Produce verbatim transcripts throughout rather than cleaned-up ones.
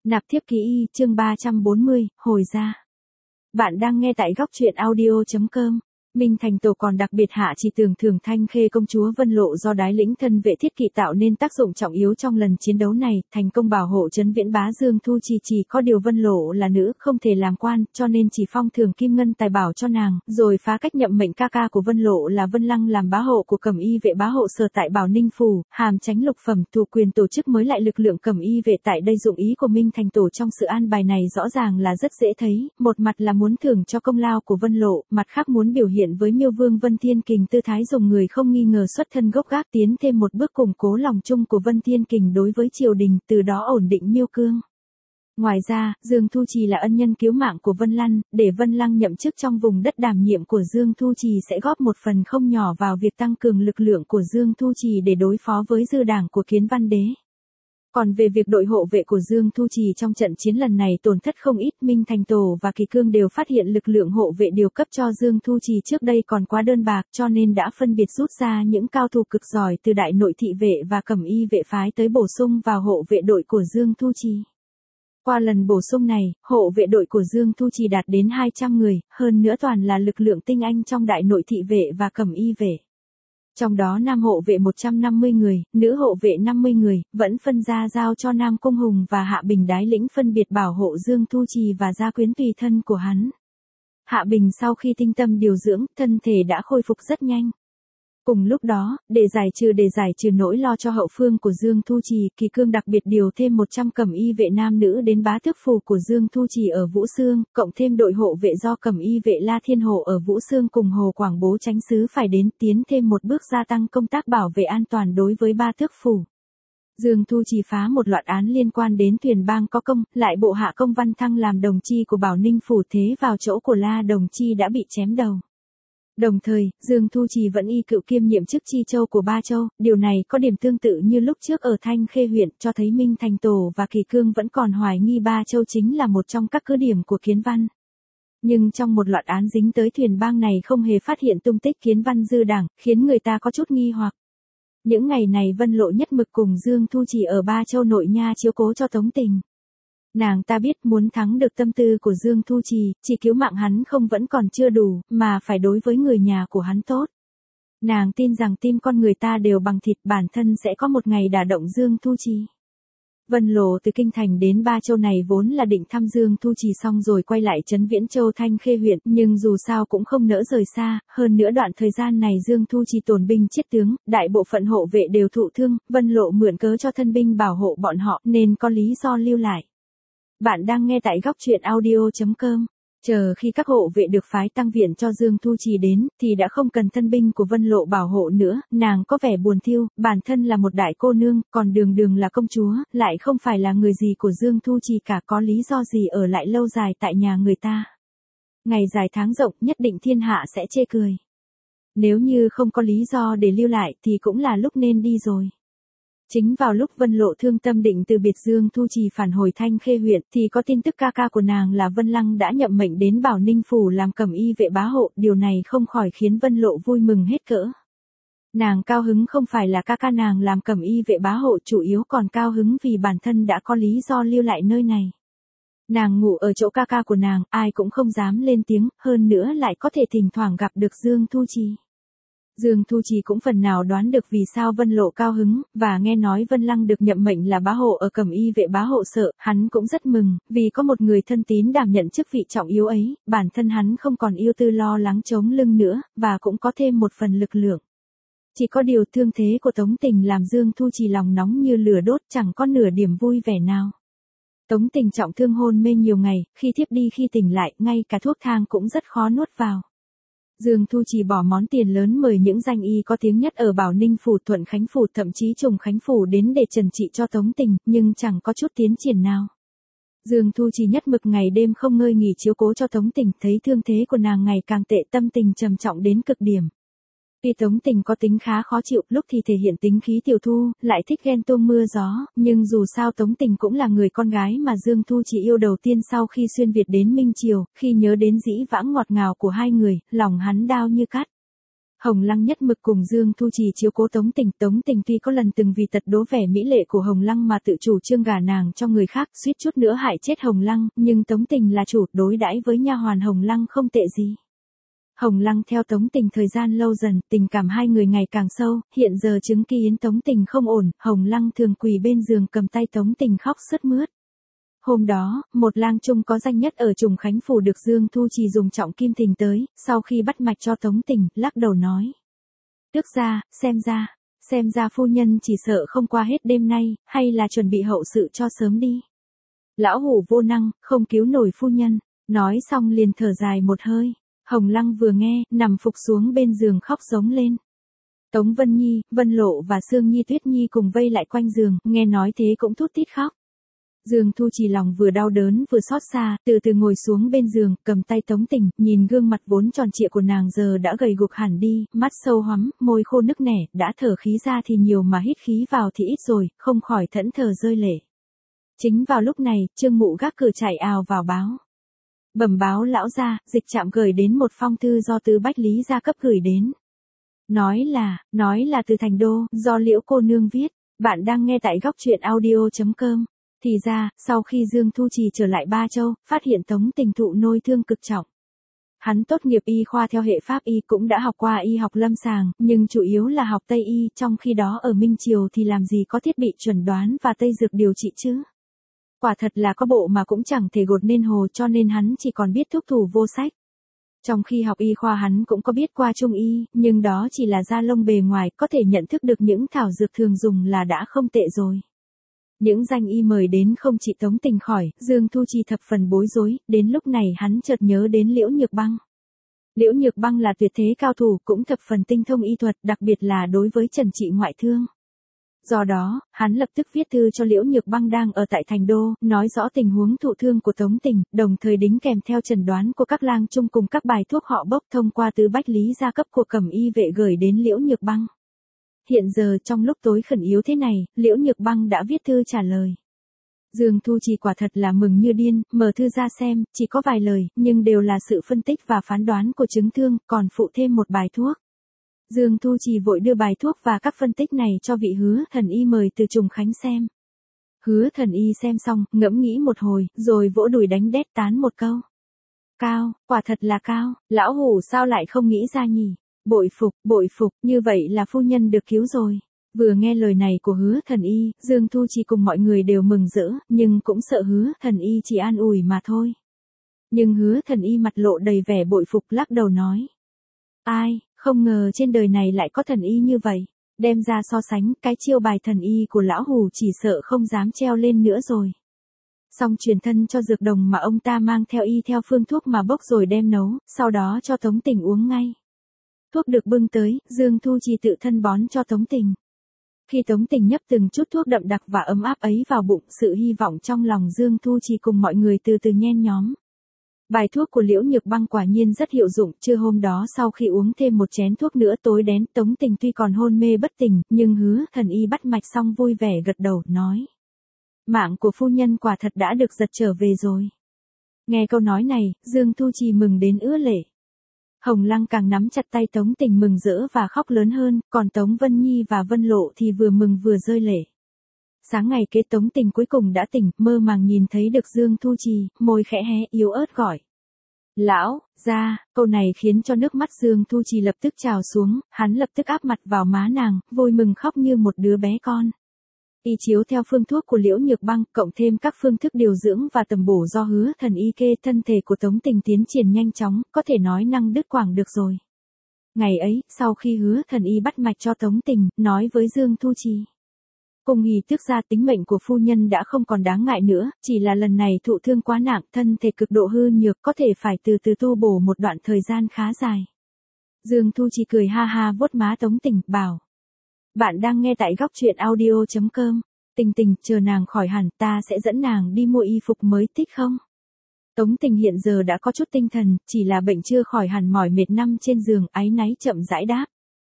Nạp thiếp ký y, chương ba trăm bốn mươi, hồi ra. Bạn đang nghe tại góc truyện audio chấm com. Minh Thành Tổ còn đặc biệt hạ chỉ tưởng thưởng Thanh Khê công chúa Vân Lộ do đái lĩnh thân vệ thiết kỵ tạo nên tác dụng trọng yếu trong lần chiến đấu này, thành công bảo hộ trấn Viễn Bá Dương Thu Trì. Chỉ có điều Vân Lộ là nữ, không thể làm quan, cho nên chỉ phong thưởng kim ngân tài bảo cho nàng, rồi phá cách nhậm mệnh ca ca của Vân Lộ là Vân Lăng làm bá hộ của Cẩm Y vệ bá hộ sở tại Bảo Ninh phủ, hàm chánh lục phẩm, thủ quyền tổ chức mới lại lực lượng Cẩm Y vệ tại đây. Dụng ý của Minh Thành Tổ trong sự an bài này rõ ràng là rất dễ thấy, một mặt là muốn thưởng cho công lao của Vân Lộ, mặt khác muốn biểu hiện với Miêu Vương Vân Thiên Kình tư thái dùng người không nghi ngờ xuất thân gốc gác, tiến thêm một bước củng cố lòng chung của Vân Thiên Kình đối với triều đình, từ đó ổn định Miêu Cương. Ngoài ra, Dương Thu Trì là ân nhân cứu mạng của Vân Lăng, để Vân Lăng nhậm chức trong vùng đất đảm nhiệm của Dương Thu Trì sẽ góp một phần không nhỏ vào việc tăng cường lực lượng của Dương Thu Trì để đối phó với dư đảng của Kiến Văn Đế. Còn về việc đội hộ vệ của Dương Thu Trì trong trận chiến lần này tổn thất không ít, Minh Thành Tổ và Kỳ Cương đều phát hiện lực lượng hộ vệ điều cấp cho Dương Thu Trì trước đây còn quá đơn bạc, cho nên đã phân biệt rút ra những cao thủ cực giỏi từ Đại Nội thị vệ và Cẩm Y vệ phái tới bổ sung vào hộ vệ đội của Dương Thu Trì. Qua lần bổ sung này, hộ vệ đội của Dương Thu Trì đạt đến hai trăm người, hơn nữa toàn là lực lượng tinh anh trong Đại Nội thị vệ và Cẩm Y vệ. Trong đó nam hộ vệ một trăm năm mươi người, nữ hộ vệ năm mươi người, vẫn phân ra giao cho Nam Cung Hùng và Hạ Bình đái lĩnh phân biệt bảo hộ Dương Thu Trì và gia quyến tùy thân của hắn. Hạ Bình sau khi tinh tâm điều dưỡng, thân thể đã khôi phục rất nhanh. Cùng lúc đó, để giải trừ để giải trừ nỗi lo cho hậu phương của Dương Thu Trì, Kỳ Cương đặc biệt điều thêm một trăm Cẩm Y vệ nam nữ đến bá tước phủ của Dương Thu Trì ở Vũ Xương, cộng thêm đội hộ vệ do Cẩm Y vệ La Thiên Hộ ở Vũ Xương cùng Hồ Quảng Bố Chánh sứ phải đến, tiến thêm một bước gia tăng công tác bảo vệ an toàn đối với ba tước phủ. Dương Thu Trì phá một loạt án liên quan đến Thuyền Bang có công, lại bộ hạ Công Văn Thăng làm đồng chi của Bảo Ninh phủ, thế vào chỗ của La đồng chi đã bị chém đầu. Đồng thời, Dương Thu Trì vẫn y cựu kiêm nhiệm chức Chi Châu của Ba Châu, điều này có điểm tương tự như lúc trước ở Thanh Khê huyện, cho thấy Minh Thành Tổ và Kỳ Cương vẫn còn hoài nghi Ba Châu chính là một trong các cứ điểm của Kiến Văn. Nhưng trong một loạt án dính tới Thuyền Bang này không hề phát hiện tung tích Kiến Văn dư đảng, khiến người ta có chút nghi hoặc. Những ngày này Vân Lộ nhất mực cùng Dương Thu Trì ở Ba Châu nội nha chiếu cố cho Tống Tình. Nàng ta biết muốn thắng được tâm tư của Dương Thu Trì, chỉ cứu mạng hắn không vẫn còn chưa đủ, mà phải đối với người nhà của hắn tốt. Nàng tin rằng tim con người ta đều bằng thịt, bản thân sẽ có một ngày đả động Dương Thu Trì. Vân Lộ từ Kinh Thành đến Ba Châu này vốn là định thăm Dương Thu Trì xong rồi quay lại trấn Viễn Châu Thanh Khê huyện, nhưng dù sao cũng không nỡ rời xa, hơn nữa đoạn thời gian này Dương Thu Trì tổn binh chết tướng, đại bộ phận hộ vệ đều thụ thương, Vân Lộ mượn cớ cho thân binh bảo hộ bọn họ nên có lý do lưu lại. Bạn đang nghe tại góc truyện audio chấm com. Chờ khi các hộ vệ được phái tăng viện cho Dương Thu Trì đến, thì đã không cần thân binh của Vân Lộ bảo hộ nữa, nàng có vẻ buồn thiêu, bản thân là một đại cô nương, còn Đường Đường là công chúa, lại không phải là người gì của Dương Thu Trì cả, có lý do gì ở lại lâu dài tại nhà người ta. Ngày dài tháng rộng, nhất định thiên hạ sẽ chê cười. Nếu như không có lý do để lưu lại thì cũng là lúc nên đi rồi. Chính vào lúc Vân Lộ thương tâm định từ biệt Dương Thu Trì phản hồi Thanh Khê huyện, thì có tin tức ca ca của nàng là Vân Lăng đã nhậm mệnh đến Bảo Ninh phủ làm Cẩm Y vệ bá hộ, điều này không khỏi khiến Vân Lộ vui mừng hết cỡ. Nàng cao hứng không phải là ca ca nàng làm Cẩm Y vệ bá hộ, chủ yếu còn cao hứng vì bản thân đã có lý do lưu lại nơi này. Nàng ngủ ở chỗ ca ca của nàng, ai cũng không dám lên tiếng, hơn nữa lại có thể thỉnh thoảng gặp được Dương Thu Trì. Dương Thu Trì cũng phần nào đoán được vì sao Vân Lộ cao hứng, và nghe nói Vân Lăng được nhậm mệnh là bá hộ ở Cẩm Y vệ bá hộ sở, hắn cũng rất mừng, vì có một người thân tín đảm nhận chức vị trọng yếu ấy, bản thân hắn không còn yêu tư lo lắng chống lưng nữa, và cũng có thêm một phần lực lượng. Chỉ có điều thương thế của Tống Tình làm Dương Thu Trì lòng nóng như lửa đốt, chẳng có nửa điểm vui vẻ nào. Tống Tình trọng thương hôn mê nhiều ngày, khi thiếp đi khi tỉnh lại, ngay cả thuốc thang cũng rất khó nuốt vào. Dương Thu Trì bỏ món tiền lớn mời những danh y có tiếng nhất ở Bảo Ninh phủ, Thuận Khánh phủ, thậm chí Trùng Khánh phủ đến để trần trị cho Tống Tình, nhưng chẳng có chút tiến triển nào. Dương Thu Trì nhất mực ngày đêm không ngơi nghỉ chiếu cố cho Tống Tình, thấy thương thế của nàng ngày càng tệ, tâm tình trầm trọng đến cực điểm. Vì Tống Tình có tính khá khó chịu, lúc thì thể hiện tính khí tiểu thu, lại thích ghen tuông mưa gió, nhưng dù sao Tống Tình cũng là người con gái mà Dương Thu Trì yêu đầu tiên sau khi xuyên Việt đến Minh Triều, khi nhớ đến dĩ vãng ngọt ngào của hai người, lòng hắn đau như cắt. Hồng Lăng nhất mực cùng Dương Thu Trì chiếu cố Tống Tình, Tống Tình tuy có lần từng vì tật đố vẻ mỹ lệ của Hồng Lăng mà tự chủ trương gả nàng cho người khác, suýt chút nữa hại chết Hồng Lăng, nhưng Tống Tình là chủ, đối đãi với nha hoàn Hồng Lăng không tệ gì. Hồng Lăng theo Tống Tình thời gian lâu dần, tình cảm hai người ngày càng sâu, hiện giờ chứng kiến Tống Tình không ổn, Hồng Lăng thường quỳ bên giường cầm tay Tống Tình khóc sướt mướt. Hôm đó, một lang trung có danh nhất ở Trùng Khánh Phủ được Dương Thu Trì dùng trọng kim thỉnh tới, sau khi bắt mạch cho Tống Tình, lắc đầu nói. Tước ra, xem ra, xem ra phu nhân chỉ sợ không qua hết đêm nay, hay là chuẩn bị hậu sự cho sớm đi. Lão hủ vô năng, không cứu nổi phu nhân, nói xong liền thở dài một hơi. Hồng Lăng vừa nghe, nằm phục xuống bên giường khóc giống lên. Tống Vân Nhi, Vân Lộ và Sương Nhi Tuyết Nhi cùng vây lại quanh giường, nghe nói thế cũng thút thít khóc. Dương Thu Trì lòng vừa đau đớn vừa xót xa, từ từ ngồi xuống bên giường, cầm tay Tống Tình, nhìn gương mặt vốn tròn trịa của nàng giờ đã gầy gục hẳn đi, mắt sâu hoắm, môi khô nức nẻ, đã thở khí ra thì nhiều mà hít khí vào thì ít rồi, không khỏi thẫn thờ rơi lệ. Chính vào lúc này, Trương Mụ gác cửa chạy ào vào báo. Bẩm báo lão gia, dịch trạm gửi đến một phong thư do Tứ Bách Lý gia cấp gửi đến. Nói là, nói là từ Thành Đô, do Liễu cô nương viết, bạn đang nghe tại góc truyện audio chấm com. Thì ra, sau khi Dương Thu Trì trở lại Ba Châu, phát hiện Tống Tình thụ nôi thương cực trọng. Hắn tốt nghiệp y khoa theo hệ pháp y cũng đã học qua y học lâm sàng, nhưng chủ yếu là học Tây y, trong khi đó ở Minh Triều thì làm gì có thiết bị chuẩn đoán và Tây dược điều trị chứ. Quả thật là có bộ mà cũng chẳng thể gột nên hồ, cho nên hắn chỉ còn biết thuốc thủ vô sách. Trong khi học y khoa hắn cũng có biết qua trung y, nhưng đó chỉ là da lông bề ngoài, có thể nhận thức được những thảo dược thường dùng là đã không tệ rồi. Những danh y mời đến không chỉ Tống Tình khỏi, Dương Thu Trì thập phần bối rối, đến lúc này hắn chợt nhớ đến Liễu Nhược Băng. Liễu Nhược Băng là tuyệt thế cao thủ, cũng thập phần tinh thông y thuật, đặc biệt là đối với trần trị ngoại thương. Do đó, hắn lập tức viết thư cho Liễu Nhược Băng đang ở tại Thành Đô, nói rõ tình huống thụ thương của Tống Tình, đồng thời đính kèm theo chẩn đoán của các lang trung cùng các bài thuốc họ bốc thông qua Tứ Bách Lý gia cấp của Cẩm y vệ gửi đến Liễu Nhược Băng. Hiện giờ trong lúc tối khẩn yếu thế này, Liễu Nhược Băng đã viết thư trả lời. Dương Thu Trì quả thật là mừng như điên, mở thư ra xem, chỉ có vài lời, nhưng đều là sự phân tích và phán đoán của chứng thương, còn phụ thêm một bài thuốc. Dương Thu Trì vội đưa bài thuốc và các phân tích này cho vị Hứa Thần Y mời từ Trùng Khánh xem. Hứa Thần Y xem xong, ngẫm nghĩ một hồi, rồi vỗ đùi đánh đét tán một câu. Cao, quả thật là cao, lão hủ sao lại không nghĩ ra nhỉ? Bội phục, bội phục, như vậy là phu nhân được cứu rồi. Vừa nghe lời này của Hứa Thần Y, Dương Thu Trì cùng mọi người đều mừng rỡ, nhưng cũng sợ Hứa Thần Y chỉ an ủi mà thôi. Nhưng Hứa Thần Y mặt lộ đầy vẻ bội phục lắc đầu nói. Ai, không ngờ trên đời này lại có thần y như vậy. Đem ra so sánh, cái chiêu bài thần y của lão hủ chỉ sợ không dám treo lên nữa rồi. Xong truyền thân cho dược đồng mà ông ta mang theo y theo phương thuốc mà bốc rồi đem nấu, sau đó cho Tống Tình uống ngay. Thuốc được bưng tới, Dương Thu Trì tự thân bón cho Tống Tình. Khi Tống Tình nhấp từng chút thuốc đậm đặc và ấm áp ấy vào bụng, sự hy vọng trong lòng Dương Thu Trì cùng mọi người từ từ nhen nhóm. Bài thuốc của Liễu Nhược Băng quả nhiên rất hiệu dụng, trưa hôm đó sau khi uống thêm một chén thuốc nữa tối đén, Tống Tình tuy còn hôn mê bất tỉnh, nhưng Hứa Thần Y bắt mạch xong vui vẻ gật đầu, nói. Mạng của phu nhân quả thật đã được giật trở về rồi. Nghe câu nói này, Dương Thu Trì mừng đến ứa lệ. Hồng Lăng càng nắm chặt tay Tống Tình mừng rỡ và khóc lớn hơn, còn Tống Vân Nhi và Vân Lộ thì vừa mừng vừa rơi lệ. Sáng ngày kế Tống Tình cuối cùng đã tỉnh, mơ màng nhìn thấy được Dương Thu Trì, môi khẽ hé yếu ớt gọi. Lão, ra, câu này khiến cho nước mắt Dương Thu Trì lập tức trào xuống, hắn lập tức áp mặt vào má nàng, vui mừng khóc như một đứa bé con. Y chiếu theo phương thuốc của Liễu Nhược Băng, cộng thêm các phương thức điều dưỡng và tầm bổ do Hứa Thần Y kê, thân thể của Tống Tình tiến triển nhanh chóng, có thể nói năng đứt quãng được rồi. Ngày ấy, sau khi Hứa Thần Y bắt mạch cho Tống Tình, nói với Dương Thu Trì. Cùng hỉ tức ra tính mệnh của phu nhân đã không còn đáng ngại nữa, chỉ là lần này thụ thương quá nặng, thân thể cực độ hư nhược, có thể phải từ từ tu bổ một đoạn thời gian khá dài. Dương Thu Trì cười ha ha vuốt má Tống Tình, bảo. Bạn đang nghe tại góc truyện audio chấm com. Tình Tình, chờ nàng khỏi hẳn, ta sẽ dẫn nàng đi mua y phục mới thích không? Tống Tình hiện giờ đã có chút tinh thần, chỉ là bệnh chưa khỏi hẳn mỏi mệt nằm trên giường, áy náy chậm rãi đáp.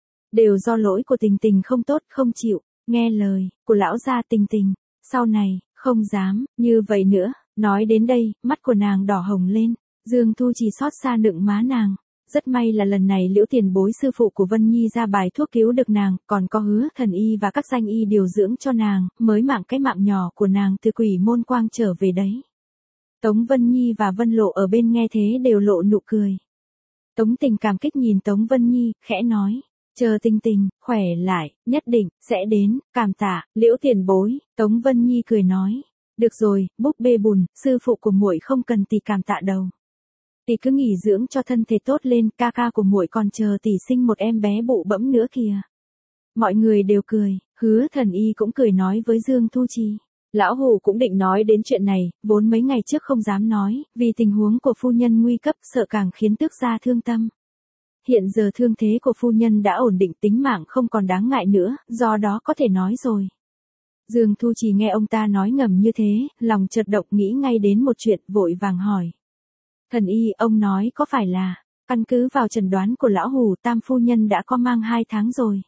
Đều do lỗi của Tình Tình không tốt, không chịu, nghe lời của lão gia. Tình Tình, sau này, không dám, như vậy nữa. Nói đến đây, mắt của nàng đỏ hồng lên, Dương Thu Trì xót xa nựng má nàng. Rất may là lần này Liễu tiền bối sư phụ của Vân Nhi ra bài thuốc cứu được nàng, còn có Hứa Thần Y và các danh y điều dưỡng cho nàng, mới mạng cái mạng nhỏ của nàng từ quỷ môn quang trở về đấy. Tống Vân Nhi và Vân Lộ ở bên nghe thế đều lộ nụ cười. Tống Tình cảm kích nhìn Tống Vân Nhi, khẽ nói. Chờ Tình Tình, khỏe lại, nhất định, sẽ đến, cảm tạ, Liễu tiền bối, Tống Vân Nhi cười nói. Được rồi, búp bê bùn, sư phụ của muội không cần tỷ cảm tạ đâu. Tỷ cứ nghỉ dưỡng cho thân thể tốt lên, ca ca của muội còn chờ tỷ sinh một em bé bụ bẫm nữa kìa. Mọi người đều cười, Hứa Thần Y cũng cười nói với Dương Thu Trì. Lão Hủ cũng định nói đến chuyện này, vốn mấy ngày trước không dám nói, vì tình huống của phu nhân nguy cấp sợ càng khiến tước gia thương tâm. Hiện giờ thương thế của phu nhân đã ổn định, tính mạng không còn đáng ngại nữa, do đó có thể nói rồi. Dương Thu Trì nghe ông ta nói ngầm như thế, lòng chợt động, nghĩ ngay đến một chuyện, vội vàng hỏi. Thần Y, ông nói có phải là, căn cứ vào chẩn đoán của lão Hủ, tam phu nhân đã có mang hai tháng rồi.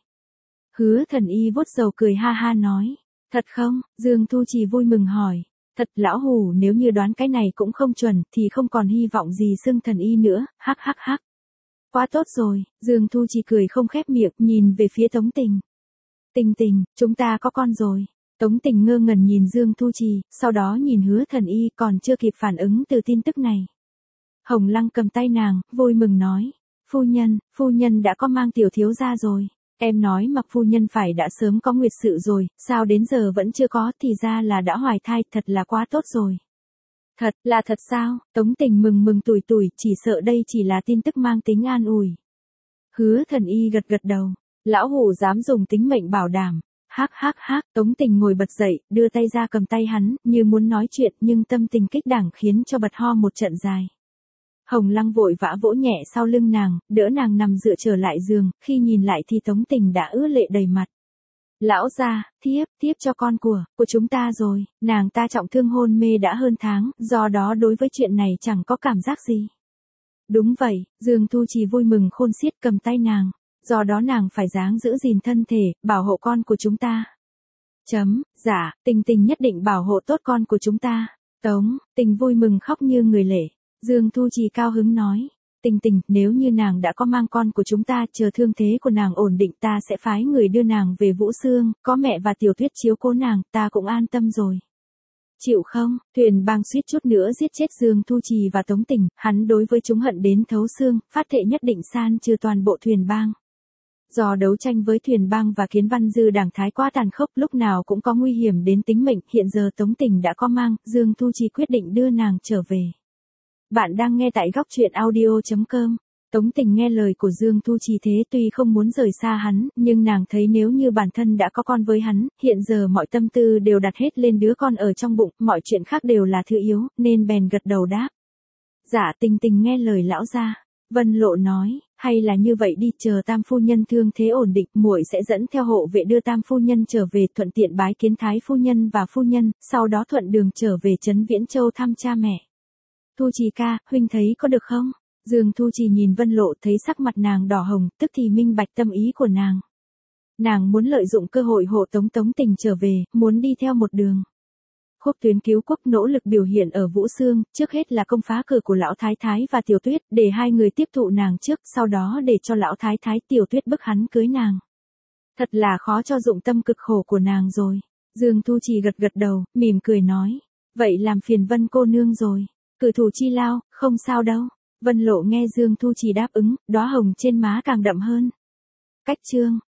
Hứa Thần Y vuốt râu cười ha ha nói. Thật không? Dương Thu Trì vui mừng hỏi. Thật, lão Hủ nếu như đoán cái này cũng không chuẩn, thì không còn hy vọng gì xưng Thần Y nữa, hắc hắc hắc. Quá tốt rồi, Dương Thu Trì cười không khép miệng, nhìn về phía Tống Tình. Tình Tình, chúng ta có con rồi. Tống Tình ngơ ngẩn nhìn Dương Thu Trì, sau đó nhìn Hứa Thần Y, còn chưa kịp phản ứng từ tin tức này. Hồng Lăng cầm tay nàng, vui mừng nói. Phu nhân, phu nhân đã có mang tiểu thiếu gia rồi. Em nói mặc phu nhân phải đã sớm có nguyệt sự rồi, sao đến giờ vẫn chưa có, thì ra là đã hoài thai, thật là quá tốt rồi. Thật, là thật sao? Tống Tình mừng mừng tủi tủi, chỉ sợ đây chỉ là tin tức mang tính an ủi. Hứa Thần Y gật gật đầu, lão Hủ dám dùng tính mệnh bảo đảm. Hắc hắc hắc, Tống Tình ngồi bật dậy, đưa tay ra cầm tay hắn, như muốn nói chuyện, nhưng tâm tình kích đảng khiến cho bật ho một trận dài. Hồng Lăng vội vã vỗ nhẹ sau lưng nàng, đỡ nàng nằm dựa trở lại giường, khi nhìn lại thì Tống Tình đã ứa lệ đầy mặt. Lão gia, thiếp, thiếp cho con của, của chúng ta rồi, nàng ta trọng thương hôn mê đã hơn tháng, do đó đối với chuyện này chẳng có cảm giác gì. Đúng vậy, Dương Thu Trì vui mừng khôn xiết cầm tay nàng, do đó nàng phải dáng giữ gìn thân thể, bảo hộ con của chúng ta. Chấm, dạ, Tình Tình nhất định bảo hộ tốt con của chúng ta. Tống, Tình vui mừng khóc như người lệ. Dương Thu Trì cao hứng nói, Tình Tình, nếu như nàng đã có mang con của chúng ta, chờ thương thế của nàng ổn định ta sẽ phái người đưa nàng về Vũ Xương, có mẹ và Tiểu Tuyết chiếu cố nàng, ta cũng an tâm rồi. Chịu không? Thuyền bang suýt chút nữa giết chết Dương Thu Trì và Tống Tình, hắn đối với chúng hận đến thấu xương, phát thệ nhất định san trừ toàn bộ thuyền bang. Do đấu tranh với thuyền bang và Kiến Văn Dư đảng thái quá tàn khốc, lúc nào cũng có nguy hiểm đến tính mệnh, hiện giờ Tống Tình đã có mang, Dương Thu Trì quyết định đưa nàng trở về. Bạn đang nghe tại góc truyện audio chấm com. Tống Tình nghe lời của Dương Thu Trì thế tuy không muốn rời xa hắn, nhưng nàng thấy nếu như bản thân đã có con với hắn, hiện giờ mọi tâm tư đều đặt hết lên đứa con ở trong bụng, mọi chuyện khác đều là thứ yếu, nên bèn gật đầu đáp. Dạ Tình Tình nghe lời lão gia. Vân Lộ nói, hay là như vậy đi, chờ tam phu nhân thương thế ổn định, muội sẽ dẫn theo hộ vệ đưa tam phu nhân trở về, thuận tiện bái kiến thái phu nhân và phu nhân, sau đó thuận đường trở về trấn Viễn Châu thăm cha mẹ. Thu Trì ca, huynh thấy có được không? Dương Thu Trì nhìn Vân Lộ thấy sắc mặt nàng đỏ hồng, tức thì minh bạch tâm ý của nàng. Nàng muốn lợi dụng cơ hội hộ tống Tống Tình trở về, muốn đi theo một đường. Khúc Tuyến cứu quốc nỗ lực biểu hiện ở Vũ Xương, trước hết là công phá cửa của Lão Thái Thái và Tiểu Tuyết, để hai người tiếp thụ nàng trước, sau đó để cho Lão Thái Thái Tiểu Tuyết bức hắn cưới nàng. Thật là khó cho dụng tâm cực khổ của nàng rồi. Dương Thu Trì gật gật đầu, mỉm cười nói. Vậy làm phiền Vân cô nương rồi. Cử thủ chi lao, không sao đâu. Vân Lộ nghe Dương Thu Trì đáp ứng, đóa hồng trên má càng đậm hơn. Cách chương